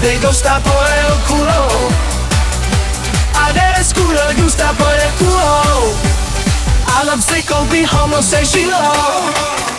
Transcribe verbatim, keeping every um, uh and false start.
te gusta por el culo. A Derescu le gusta por el culo. I love sickle be homosexual.